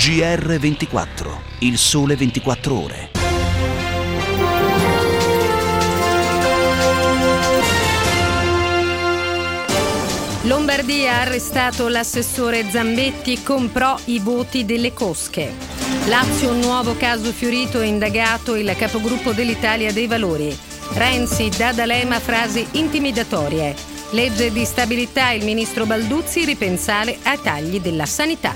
GR24, il sole 24 ore. Lombardia ha arrestato l'assessore Zambetti, comprò i voti delle cosche. Lazio, un nuovo caso Fiorito, indagato il capogruppo dell'Italia dei Valori. Renzi dà D'Alema frasi intimidatorie. Legge di stabilità, il ministro Balduzzi ripensare ai tagli della sanità.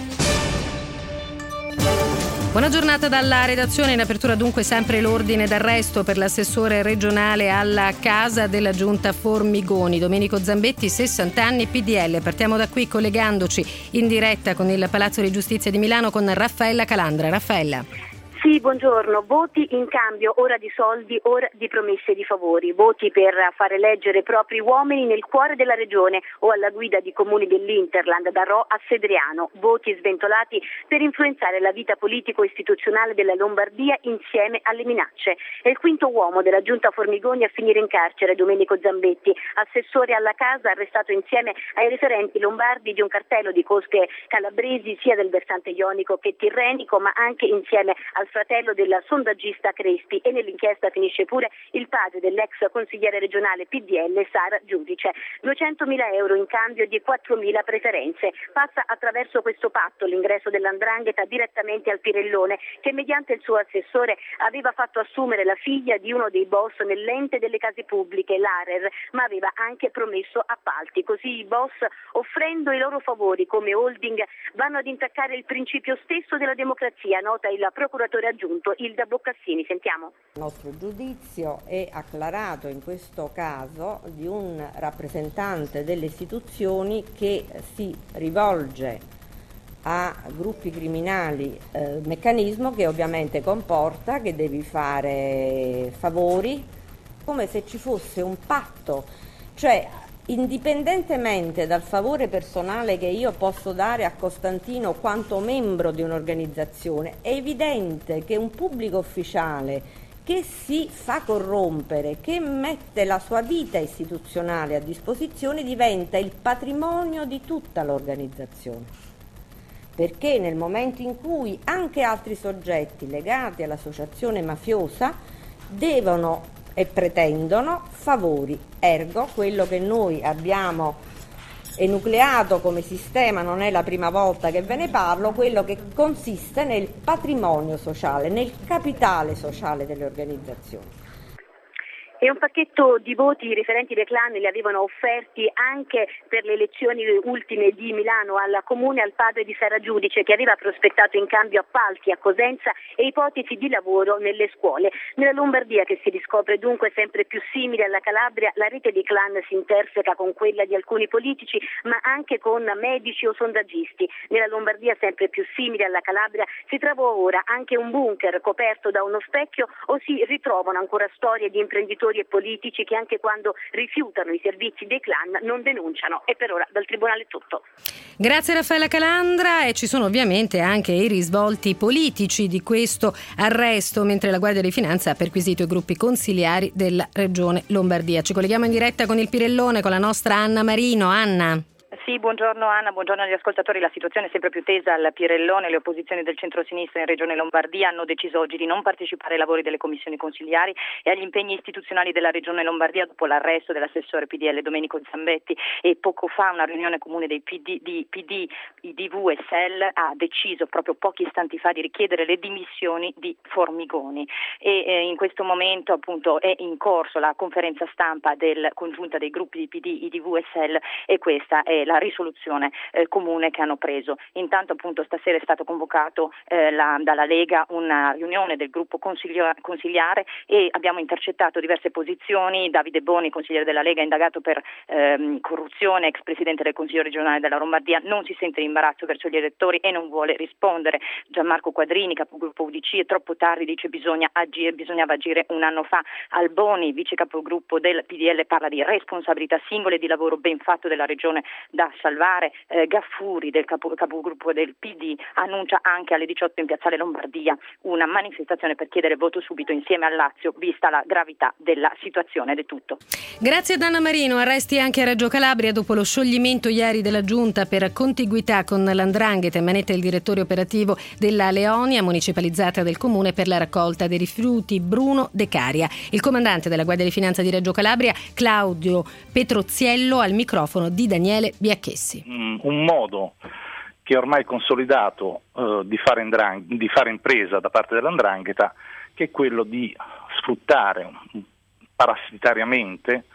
Buona giornata dalla redazione. In apertura dunque sempre l'ordine d'arresto per l'assessore regionale alla casa della giunta Formigoni, Domenico Zambetti, 60 anni, PDL. Partiamo da qui collegandoci in diretta con il Palazzo di Giustizia di Milano con Raffaella Calandra. Raffaella. Sì, buongiorno. Voti in cambio, ora di soldi, ora di promesse e di favori. Voti per far eleggere propri uomini nel cuore della regione o alla guida di comuni dell'Interland, da Rho a Sedriano. Voti sventolati per influenzare la vita politico-istituzionale della Lombardia insieme alle minacce. È il quinto uomo della giunta Formigoni a finire in carcere, Domenico Zambetti, assessore alla casa, arrestato insieme ai referenti lombardi di un cartello di cosche calabresi sia del versante ionico che tirrenico, ma anche insieme al fratello della sondaggista Crespi, e nell'inchiesta finisce pure il padre dell'ex consigliere regionale PDL Sara Giudice. 200.000 euro in cambio di 4.000 preferenze. Passa attraverso questo patto l'ingresso dell''ndrangheta direttamente al Pirellone, che mediante il suo assessore aveva fatto assumere la figlia di uno dei boss nell'ente delle case pubbliche, l'ARER, ma aveva anche promesso appalti. Così i boss, offrendo i loro favori come holding, vanno ad intaccare il principio stesso della democrazia, nota il procuratore aggiunto Ilda Boccassini. Sentiamo. Il nostro giudizio è acclarato in questo caso di un rappresentante delle istituzioni che si rivolge a gruppi criminali, meccanismo che ovviamente comporta che devi fare favori, come se ci fosse un patto, cioè indipendentemente dal favore personale che io posso dare a Costantino quanto membro di un'organizzazione, è evidente che un pubblico ufficiale che si fa corrompere, che mette la sua vita istituzionale a disposizione, diventa il patrimonio di tutta l'organizzazione. Perché nel momento in cui anche altri soggetti legati all'associazione mafiosa devono e pretendono favori, ergo quello che noi abbiamo enucleato come sistema, non è la prima volta che ve ne parlo, quello che consiste nel patrimonio sociale, nel capitale sociale delle organizzazioni. E un pacchetto di voti i referenti dei clan li avevano offerti anche per le elezioni ultime di Milano al comune al padre di Sara Giudice, che aveva prospettato in cambio appalti a Cosenza e ipotesi di lavoro nelle scuole. Nella Lombardia, che si riscopre dunque sempre più simile alla Calabria, la rete dei clan si interseca con quella di alcuni politici, ma anche con medici o sondaggisti. Nella Lombardia, sempre più simile alla Calabria, si trova ora anche un bunker coperto da uno specchio, o si ritrovano ancora storie di imprenditori e politici che anche quando rifiutano i servizi dei clan non denunciano. E per ora dal Tribunale è tutto. Grazie Raffaella Calandra. E ci sono ovviamente anche i risvolti politici di questo arresto, mentre la Guardia di Finanza ha perquisito i gruppi consiliari della Regione Lombardia. Ci colleghiamo in diretta con il Pirellone con la nostra Anna Marino. Anna. Sì, buongiorno Anna, buongiorno agli ascoltatori. La situazione è sempre più tesa al Pirellone. Le opposizioni del centro-sinistra in Regione Lombardia hanno deciso oggi di non partecipare ai lavori delle commissioni consiliari e agli impegni istituzionali della Regione Lombardia dopo l'arresto dell'assessore PDL Domenico Zambetti, e poco fa una riunione comune dei PD, IDV e SEL ha deciso proprio pochi istanti fa di richiedere le dimissioni di Formigoni, e in questo momento appunto è in corso la conferenza stampa del congiunta dei gruppi di PD, IDV e SEL, e questa è la risoluzione comune che hanno preso. Intanto appunto stasera è stato convocato dalla Lega una riunione del gruppo consigliare e abbiamo intercettato diverse posizioni. Davide Boni, consigliere della Lega, indagato per corruzione, ex presidente del Consiglio regionale della Lombardia, non si sente in imbarazzo verso gli elettori e non vuole rispondere. Gianmarco Quadrini, capogruppo UDC, è troppo tardi, dice bisognava agire un anno fa. Alboni, vice capogruppo del PDL, parla di responsabilità singole e di lavoro ben fatto della regione da da salvare. Gaffuri, del capogruppo del PD, annuncia anche alle 18 in Piazzale Lombardia una manifestazione per chiedere voto subito insieme al Lazio, vista la gravità della situazione. Ed è tutto. Grazie ad Anna Marino. Arresti anche a Reggio Calabria dopo lo scioglimento ieri della Giunta per contiguità con l''ndrangheta. Manetta il direttore operativo della Leonia, municipalizzata del comune per la raccolta dei rifiuti, Bruno De Caria. Il comandante della Guardia di Finanza di Reggio Calabria, Claudio Petroziello, al microfono di Daniele Biacchessi. Un modo che è ormai consolidato di fare impresa da parte dell''ndrangheta, che è quello di sfruttare parassitariamente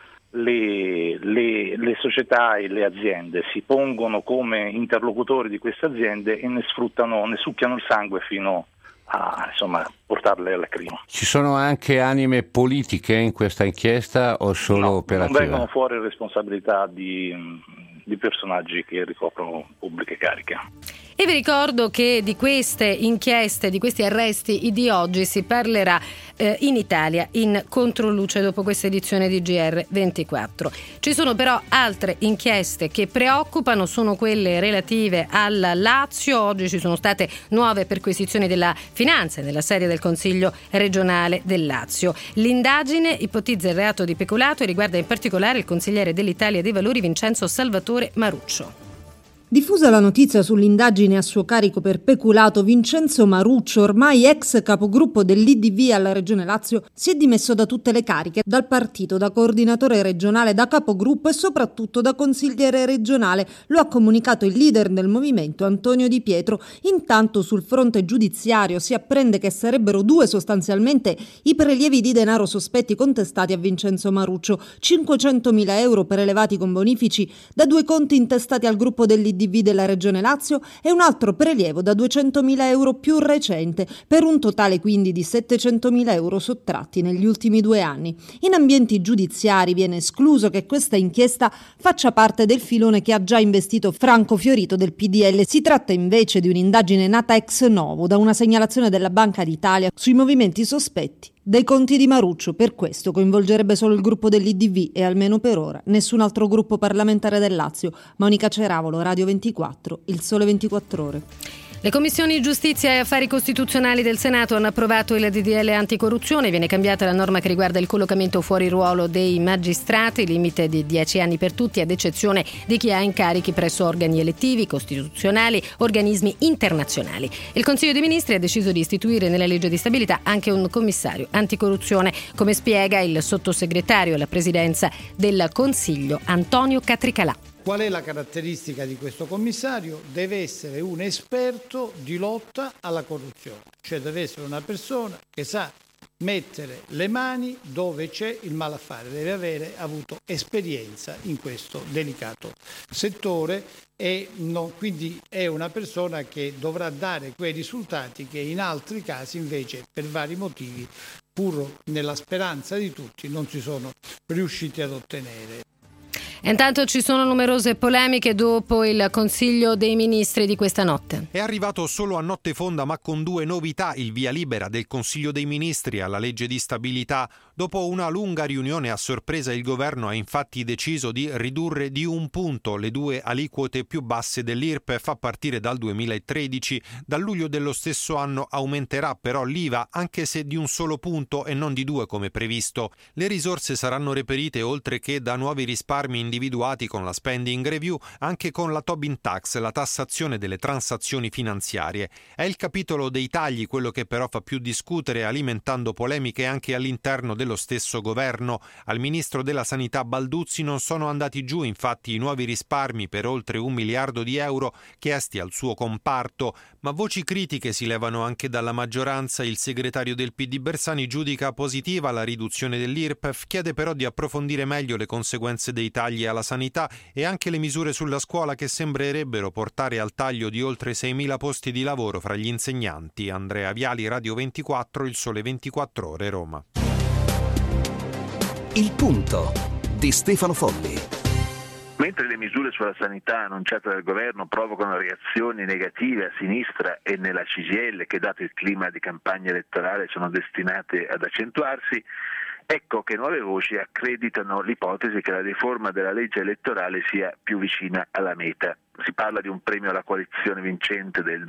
le società e le aziende. Si pongono come interlocutori di queste aziende e ne succhiano il sangue fino a portarle alla crima. Ci sono anche anime politiche in questa inchiesta o solo operative? Non vengono fuori responsabilità di personaggi che ricoprono pubbliche cariche. E vi ricordo che di queste inchieste, di questi arresti di oggi si parlerà in Italia in Controluce dopo questa edizione di GR24. Ci sono però altre inchieste che preoccupano, sono quelle relative al Lazio. Oggi ci sono state nuove perquisizioni della Finanza nella sede del Consiglio regionale del Lazio. L'indagine ipotizza il reato di peculato e riguarda in particolare il consigliere dell'Italia dei Valori Vincenzo Salvatore Maruccio. Diffusa la notizia sull'indagine a suo carico per peculato, Vincenzo Maruccio, ormai ex capogruppo dell'IDV alla Regione Lazio, si è dimesso da tutte le cariche, dal partito, da coordinatore regionale, da capogruppo e soprattutto da consigliere regionale. Lo ha comunicato il leader del movimento, Antonio Di Pietro. Intanto sul fronte giudiziario si apprende che sarebbero due sostanzialmente i prelievi di denaro sospetti contestati a Vincenzo Maruccio: 500.000 euro prelevati con bonifici da due conti intestati al gruppo dell'IDV della Regione Lazio e un altro prelievo da 200.000 euro più recente, per un totale quindi di 700.000 euro sottratti negli ultimi 2 anni. In ambienti giudiziari viene escluso che questa inchiesta faccia parte del filone che ha già investito Franco Fiorito del PDL. Si tratta invece di un'indagine nata ex novo da una segnalazione della Banca d'Italia sui movimenti sospetti dei conti di Maruccio. Per questo coinvolgerebbe solo il gruppo dell'IDV e almeno per ora nessun altro gruppo parlamentare del Lazio. Monica Ceravolo, Radio 24, Il Sole 24 Ore. Le commissioni giustizia e affari costituzionali del Senato hanno approvato il DDL anticorruzione. Viene cambiata la norma che riguarda il collocamento fuori ruolo dei magistrati, limite di 10 anni per tutti, ad eccezione di chi ha incarichi presso organi elettivi, costituzionali, organismi internazionali. Il Consiglio dei Ministri ha deciso di istituire nella legge di stabilità anche un commissario anticorruzione, come spiega il sottosegretario alla presidenza del Consiglio Antonio Catricalà. Qual è la caratteristica di questo commissario? Deve essere un esperto di lotta alla corruzione, cioè deve essere una persona che sa mettere le mani dove c'è il malaffare, deve avere avuto esperienza in questo delicato settore e quindi è una persona che dovrà dare quei risultati che in altri casi invece per vari motivi, pur nella speranza di tutti, non si sono riusciti ad ottenere. Intanto ci sono numerose polemiche dopo il Consiglio dei Ministri di questa notte. È arrivato solo a notte fonda, ma con 2 novità, il via libera del Consiglio dei Ministri alla legge di stabilità. Dopo una lunga riunione a sorpresa il governo ha infatti deciso di ridurre di 1 punto le 2 aliquote più basse dell'IRPEF a partire dal 2013. Dal luglio dello stesso anno aumenterà però l'IVA, anche se di 1 solo punto e non di 2 come previsto. Le risorse saranno reperite oltre che da nuovi risparmi individuati con la spending review, anche con la Tobin Tax, la tassazione delle transazioni finanziarie. È il capitolo dei tagli quello che però fa più discutere, alimentando polemiche anche all'interno dello stesso governo. Al ministro della Sanità Balduzzi non sono andati giù infatti i nuovi risparmi per oltre 1 miliardo di euro chiesti al suo comparto, ma voci critiche si levano anche dalla maggioranza. Il segretario del PD Bersani giudica positiva la riduzione dell'IRPEF, chiede però di approfondire meglio le conseguenze dei tagli alla sanità e anche le misure sulla scuola che sembrerebbero portare al taglio di oltre 6.000 posti di lavoro fra gli insegnanti. Andrea Viali, Radio 24, Il Sole 24 Ore, Roma. Il punto di Stefano Folli. Mentre le misure sulla sanità annunciate dal governo provocano reazioni negative a sinistra e nella CGIL, che dato il clima di campagna elettorale sono destinate ad accentuarsi, Ecco che nuove voci accreditano l'ipotesi che la riforma della legge elettorale sia più vicina alla meta. Si parla di un premio alla coalizione vincente del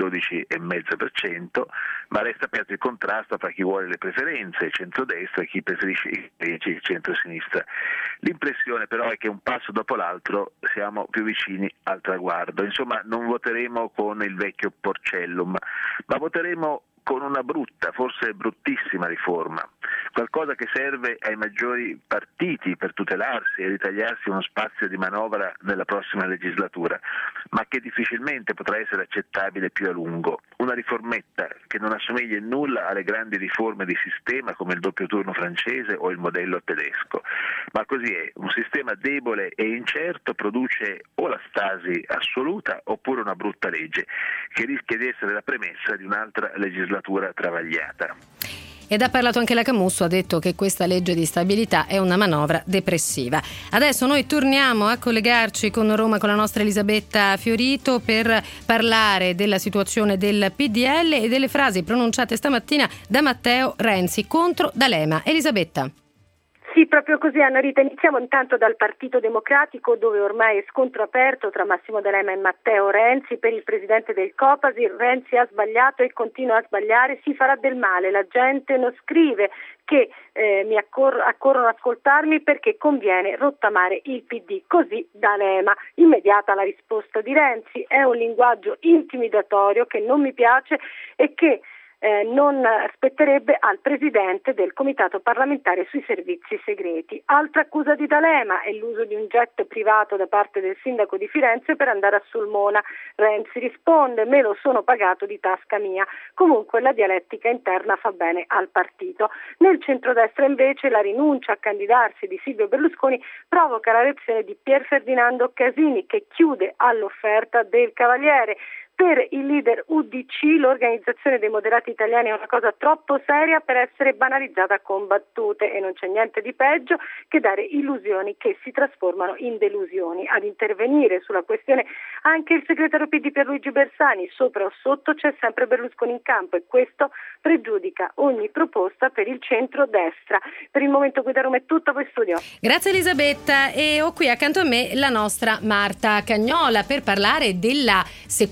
12,5%, ma resta aperto il contrasto fra chi vuole le preferenze, il centrodestra, e chi preferisce il centro-sinistra. L'impressione però è che un passo dopo l'altro siamo più vicini al traguardo. Insomma, non voteremo con il vecchio Porcellum, ma voteremo con una brutta, forse bruttissima riforma, qualcosa che serve ai maggiori partiti per tutelarsi e ritagliarsi uno spazio di manovra nella prossima legislatura, ma che difficilmente potrà essere accettabile più a lungo. Una riformetta che non assomiglia in nulla alle grandi riforme di sistema come il doppio turno francese o il modello tedesco, ma così è. Un sistema debole e incerto produce o la stasi assoluta oppure una brutta legge che rischia di essere la premessa di un'altra legislatura travagliata. Ed ha parlato anche la Camusso, ha detto che questa legge di stabilità è una manovra depressiva. Adesso noi torniamo a collegarci con Roma con la nostra Elisabetta Fiorito per parlare della situazione del PDL e delle frasi pronunciate stamattina da Matteo Renzi contro D'Alema. Elisabetta. Sì, proprio così, Anna Rita. Iniziamo intanto dal Partito Democratico, dove ormai è scontro aperto tra Massimo D'Alema e Matteo Renzi per il presidente del Copasir. Renzi ha sbagliato e continua a sbagliare, si farà del male, la gente non scrive che accorrono ad ascoltarmi perché conviene rottamare il PD. Così D'Alema. Immediata la risposta di Renzi: è un linguaggio intimidatorio che non mi piace e che non spetterebbe al presidente del comitato parlamentare sui servizi segreti. Altra accusa di D'Alema è l'uso di un jet privato da parte del sindaco di Firenze per andare a Sulmona. Renzi risponde: me lo sono pagato di tasca mia. Comunque la dialettica interna fa bene al partito. Nel centrodestra invece la rinuncia a candidarsi di Silvio Berlusconi provoca la reazione di Pier Ferdinando Casini, che chiude all'offerta del Cavaliere. Per il leader UDC l'organizzazione dei moderati italiani è una cosa troppo seria per essere banalizzata con battute, e non c'è niente di peggio che dare illusioni che si trasformano in delusioni. Ad intervenire sulla questione anche il segretario PD Pierluigi Bersani: sopra o sotto c'è sempre Berlusconi in campo, e questo pregiudica ogni proposta per il centro-destra. Per il momento qui da Roma è tutto, poi studio. Grazie Elisabetta, e ho qui accanto a me la nostra Marta Cagnola per parlare del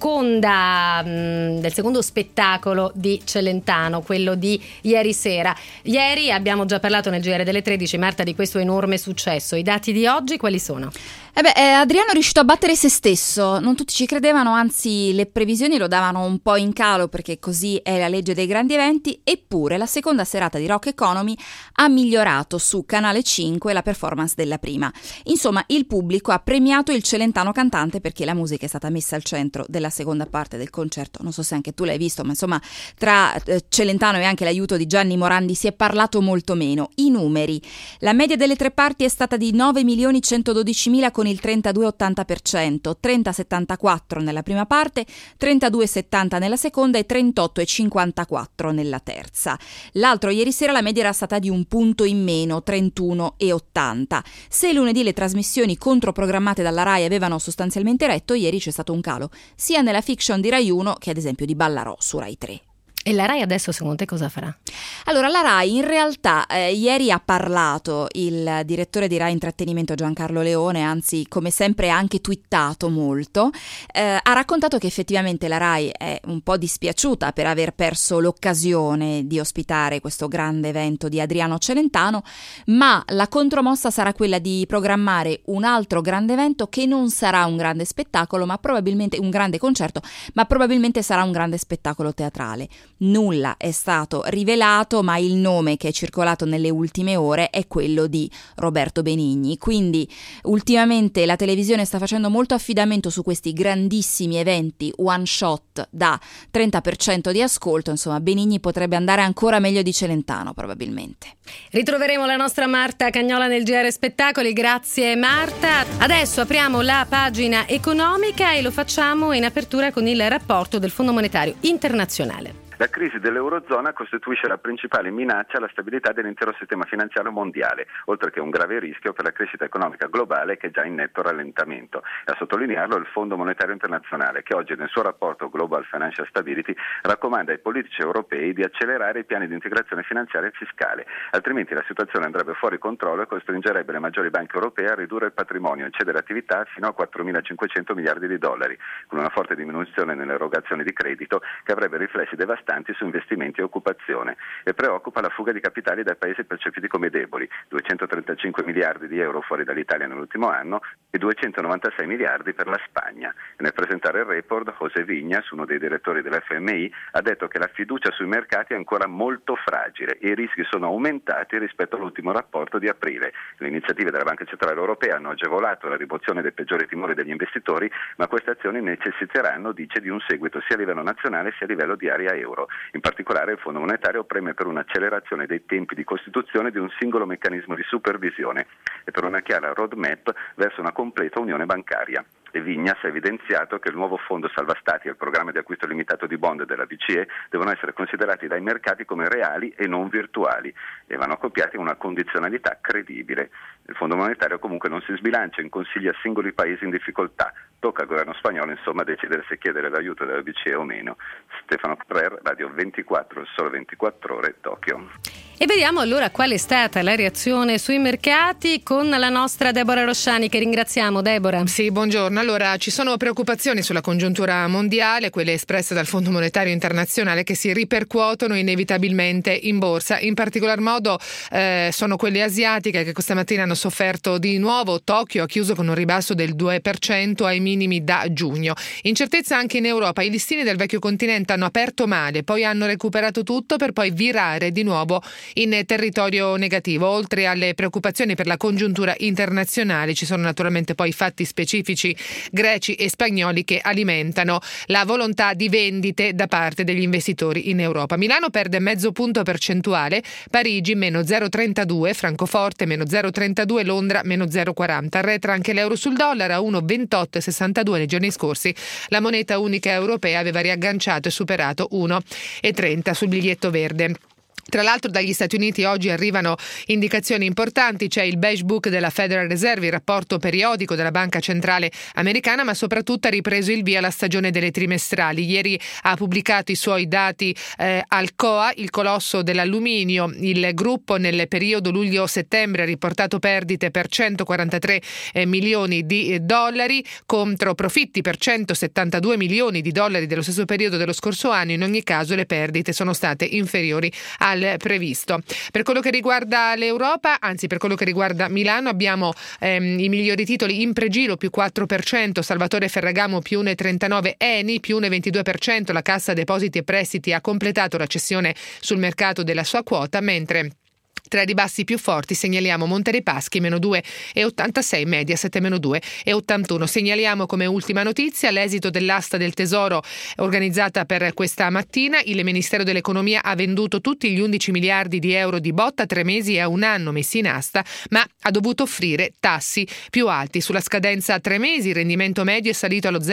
secondo spettacolo di Celentano, quello di ieri sera. Ieri abbiamo già parlato nel GR delle 13, Marta, di questo enorme successo. I dati di oggi quali sono? Adriano è riuscito a battere se stesso, non tutti ci credevano, anzi le previsioni lo davano un po' in calo perché così è la legge dei grandi eventi, eppure la seconda serata di Rock Economy ha migliorato su Canale 5 la performance della prima. Insomma, il pubblico ha premiato il Celentano cantante perché la musica è stata messa al centro della seconda parte del concerto. Non so se anche tu l'hai visto, ma insomma tra Celentano e anche l'aiuto di Gianni Morandi si è parlato molto meno. I numeri: la media delle tre parti è stata di 9.112.000 con il 32,80%, 30,74 nella prima parte, 32,70 nella seconda e 38,54 nella terza. L'altro ieri sera la media era stata di un punto in meno, 31,80. Se lunedì le trasmissioni controprogrammate dalla Rai avevano sostanzialmente retto, ieri c'è stato un calo, sia nella fiction di Rai 1 che ad esempio di Ballarò su Rai 3. E la Rai adesso secondo te cosa farà? Allora, la Rai in realtà ieri ha parlato il direttore di Rai Intrattenimento Giancarlo Leone, anzi come sempre ha anche twittato molto, ha raccontato che effettivamente la Rai è un po' dispiaciuta per aver perso l'occasione di ospitare questo grande evento di Adriano Celentano, ma la contromossa sarà quella di programmare un altro grande evento che non sarà un grande spettacolo, ma probabilmente un grande concerto, ma probabilmente sarà un grande spettacolo teatrale. Nulla è stato rivelato, ma il nome che è circolato nelle ultime ore è quello di Roberto Benigni. Quindi ultimamente la televisione sta facendo molto affidamento su questi grandissimi eventi one shot da 30% di ascolto. Insomma, Benigni potrebbe andare ancora meglio di Celentano probabilmente. Ritroveremo la nostra Marta Cagnola nel GR Spettacoli. Grazie Marta. Adesso apriamo la pagina economica e lo facciamo in apertura con il rapporto del Fondo Monetario Internazionale. La crisi dell'Eurozona costituisce la principale minaccia alla stabilità dell'intero sistema finanziario mondiale, oltre che un grave rischio per la crescita economica globale che è già in netto rallentamento. A sottolinearlo il Fondo Monetario Internazionale, che oggi nel suo rapporto Global Financial Stability raccomanda ai politici europei di accelerare i piani di integrazione finanziaria e fiscale, altrimenti la situazione andrebbe fuori controllo e costringerebbe le maggiori banche europee a ridurre il patrimonio e cedere attività fino a 4.500 miliardi di dollari, con una forte diminuzione nelle erogazioni di credito che avrebbe riflessi devastanti su investimenti e occupazione. E preoccupa la fuga di capitali dai paesi percepiti come deboli, 235 miliardi di euro fuori dall'Italia nell'ultimo anno e 296 miliardi per la Spagna. E nel presentare il report, José Viñas, uno dei direttori dell'FMI, ha detto che la fiducia sui mercati è ancora molto fragile e i rischi sono aumentati rispetto all'ultimo rapporto di aprile. Le iniziative della Banca Centrale Europea hanno agevolato la rimozione dei peggiori timori degli investitori, ma queste azioni necessiteranno, dice, di un seguito sia a livello nazionale sia a livello di area euro. In particolare il Fondo Monetario preme per un'accelerazione dei tempi di costituzione di un singolo meccanismo di supervisione e per una chiara roadmap verso una completa unione bancaria. E Viñas ha evidenziato che il nuovo fondo salva stati e il programma di acquisto limitato di bond della BCE devono essere considerati dai mercati come reali e non virtuali e vanno accoppiati a una condizionalità credibile. Il Fondo Monetario comunque non si sbilancia in consigli a singoli paesi in difficoltà. Tocca al governo spagnolo insomma decidere se chiedere l'aiuto della BCE o meno. Stefano Ferrer, Radio 24, il Sole 24 Ore, Tokyo. E vediamo allora qual è stata la reazione sui mercati con la nostra Deborah Rosciani, che ringraziamo. Deborah. Sì, buongiorno. Allora, ci sono preoccupazioni sulla congiuntura mondiale, quelle espresse dal Fondo Monetario Internazionale, che si ripercuotono inevitabilmente in borsa. In particolar modo sono quelle asiatiche che questa mattina hanno sofferto di nuovo. Tokyo ha chiuso con un ribasso del 2% ai minimi da giugno. Incertezza anche in Europa. I listini del vecchio continente hanno aperto male, poi hanno recuperato tutto per poi virare di nuovo in territorio negativo. Oltre alle preoccupazioni per la congiuntura internazionale, ci sono naturalmente poi fatti specifici greci e spagnoli che alimentano la volontà di vendite da parte degli investitori in Europa. Milano perde mezzo punto percentuale, Parigi meno 0,32, Francoforte meno 0,32, Londra meno 0,40. Arretra anche l'euro sul dollaro a 1,2862 nei giorni scorsi. La moneta unica europea aveva riagganciato e superato 1,30 sul biglietto verde. Tra l'altro dagli Stati Uniti oggi arrivano indicazioni importanti, c'è il Beige Book della Federal Reserve, il rapporto periodico della Banca Centrale Americana, ma soprattutto ha ripreso il via la stagione delle trimestrali. Ieri ha pubblicato i suoi dati Alcoa, il colosso dell'alluminio. Il gruppo nel periodo luglio-settembre ha riportato perdite per 143 milioni di dollari contro profitti per 172 milioni di dollari dello stesso periodo dello scorso anno. In ogni caso le perdite sono state inferiori al previsto. Per quello che riguarda l'Europa, anzi per quello che riguarda Milano, abbiamo i migliori titoli in pregiro più 4%, Salvatore Ferragamo più 1,39%, Eni più 1,22%, la Cassa Depositi e Prestiti ha completato la cessione sul mercato della sua quota, mentre tra i ribassi più forti segnaliamo Monte dei Paschi meno 2,86, Mediaset meno 2,81. Segnaliamo come ultima notizia l'esito dell'asta del Tesoro organizzata per questa mattina. Il Ministero dell'Economia ha venduto tutti gli 11 miliardi di euro di botta a 3 mesi e a un anno messi in asta, ma ha dovuto offrire tassi più alti. Sulla scadenza a 3 mesi il rendimento medio è salito allo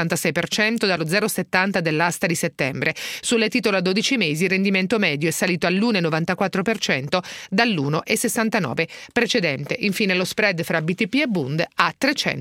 0,76% dallo 0,70% dell'asta di settembre. Sulle titolo a 12 mesi il rendimento medio è salito all'1,94% dall'1,69 precedente. Infine lo spread fra BTP e Bund a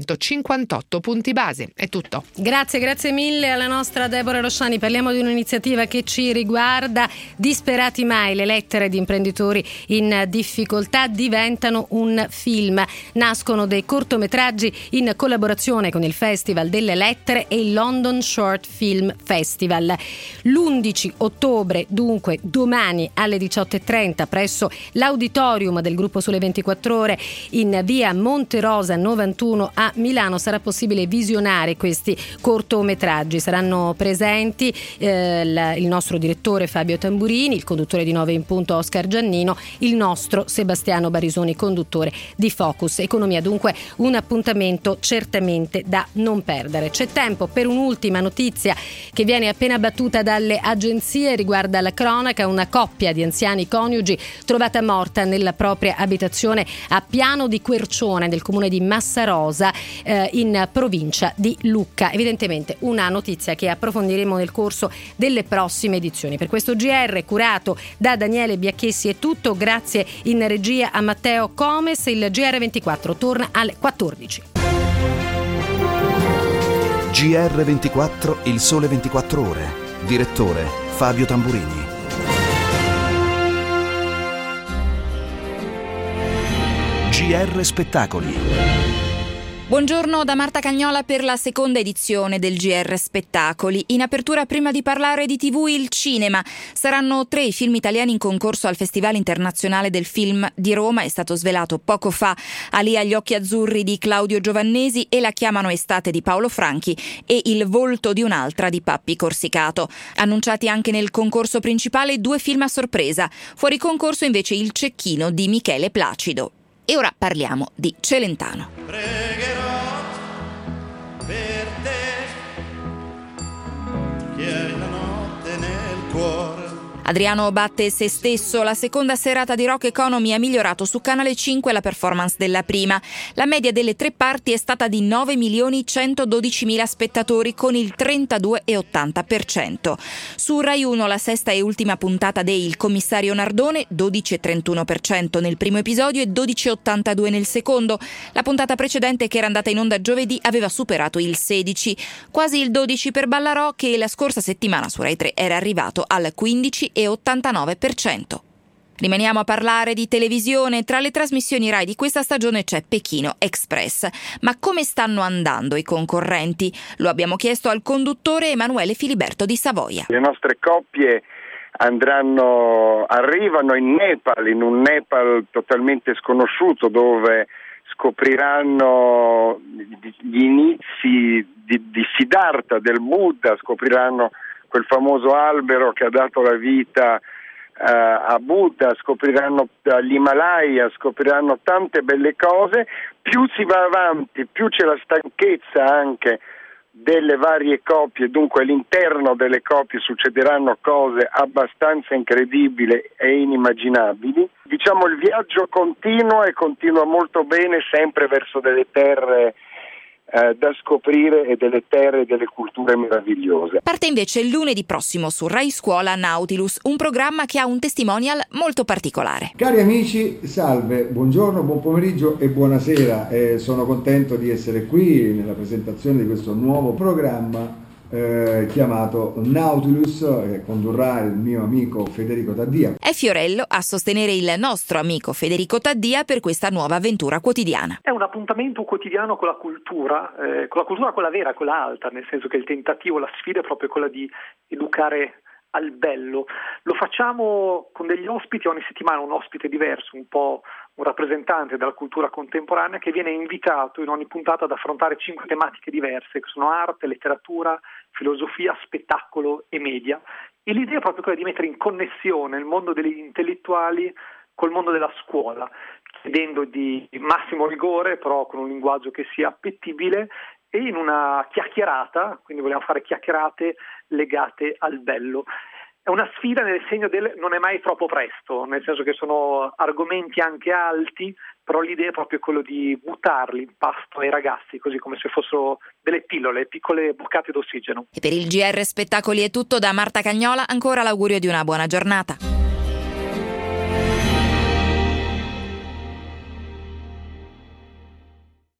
358 punti base. È tutto. Grazie mille alla nostra Deborah Rosciani. Parliamo di un'iniziativa che ci riguarda. Disperati mai, le lettere di imprenditori in difficoltà diventano un film. Nascono dei cortometraggi in collaborazione con il Festival delle Lettere e il London Short Film Festival. L'11 ottobre, dunque domani alle 18:30 presso l'auditorium del gruppo Sole 24 Ore in via Monterosa 91 a Milano sarà possibile visionare questi cortometraggi. Saranno presenti il nostro direttore Fabio Tamburini, il conduttore di 9 in punto Oscar Giannino, il nostro Sebastiano Barisoni, conduttore di Focus Economia. Dunque un appuntamento certamente da non perdere. C'è tempo per un'ultima notizia che viene appena battuta dalle agenzie, riguarda la cronaca. Una coppia di anziani coniugi trovati trovata morta nella propria abitazione a Piano di Quercione del comune di Massarosa in provincia di Lucca. Evidentemente una notizia che approfondiremo nel corso delle prossime edizioni. Per questo GR curato da Daniele Biacchessi è tutto, grazie in regia a Matteo Comes. Il GR24 torna alle 14. GR24, il sole 24 ore. Direttore Fabio Tamburini. GR Spettacoli. Buongiorno da Marta Cagnola per la seconda edizione del GR Spettacoli. In apertura, prima di parlare di TV, il cinema. Saranno 3 i film italiani in concorso al Festival Internazionale del Film di Roma. È stato svelato poco fa. Alia gli occhi azzurri di Claudio Giovannesi e La chiamano estate di Paolo Franchi e Il volto di un'altra di Pappi Corsicato. Annunciati anche nel concorso principale 2 film a sorpresa. Fuori concorso invece Il cecchino di Michele Placido. E ora parliamo di Celentano. Per te che hai la notte nel cuore. Adriano batte se stesso. La seconda serata di Rock Economy ha migliorato su Canale 5 la performance della prima. La media delle 3 parti è stata di 9.112.000 spettatori con il 32,80%. Su Rai 1 la sesta e ultima puntata de Il commissario Nardone, 12,31% nel primo episodio e 12,82% nel secondo. La puntata precedente, che era andata in onda giovedì, aveva superato il 16%. Quasi il 12% per Ballarò, che la scorsa settimana su Rai 3 era arrivato al 15,89%. Rimaniamo a parlare di televisione. Tra le trasmissioni Rai di questa stagione c'è Pechino Express. Ma come stanno andando i concorrenti? Lo abbiamo chiesto al conduttore Emanuele Filiberto di Savoia. Le nostre coppie arrivano in Nepal, in un Nepal totalmente sconosciuto, dove scopriranno gli inizi di Siddhartha, del Buddha, scopriranno quel famoso albero che ha dato la vita a Buddha, scopriranno gli Himalaya, scopriranno tante belle cose. Più si va avanti, più c'è la stanchezza anche delle varie coppie, dunque all'interno delle coppie succederanno cose abbastanza incredibili e inimmaginabili. Diciamo, il viaggio continua e continua molto bene, sempre verso delle terre da scoprire e delle terre e delle culture meravigliose. Parte invece lunedì prossimo su Rai Scuola Nautilus, un programma che ha un testimonial molto particolare. Cari amici, salve, buongiorno, buon pomeriggio e buonasera. Sono contento di essere qui nella presentazione di questo nuovo programma chiamato Nautilus, che condurrà il mio amico Federico Taddia. È Fiorello a sostenere il nostro amico Federico Taddia per questa nuova avventura quotidiana. È un appuntamento quotidiano con la cultura, quella vera, quella alta, nel senso che il tentativo, la sfida è proprio quella di educare al bello. Lo facciamo con degli ospiti, ogni settimana un ospite diverso, un po' un rappresentante della cultura contemporanea, che viene invitato in ogni puntata ad affrontare 5 tematiche diverse, che sono arte, letteratura, filosofia, spettacolo e media. E l'idea è proprio quella di mettere in connessione il mondo degli intellettuali col mondo della scuola, chiedendo di massimo rigore, però con un linguaggio che sia appetibile, e in una chiacchierata, quindi vogliamo fare chiacchierate legate al bello. È una sfida nel segno del non è mai troppo presto, nel senso che sono argomenti anche alti, però l'idea è proprio quello di buttarli in pasto ai ragazzi, così come se fossero delle pillole, piccole boccate d'ossigeno. E per il GR Spettacoli è tutto da Marta Cagnola, ancora l'augurio di una buona giornata.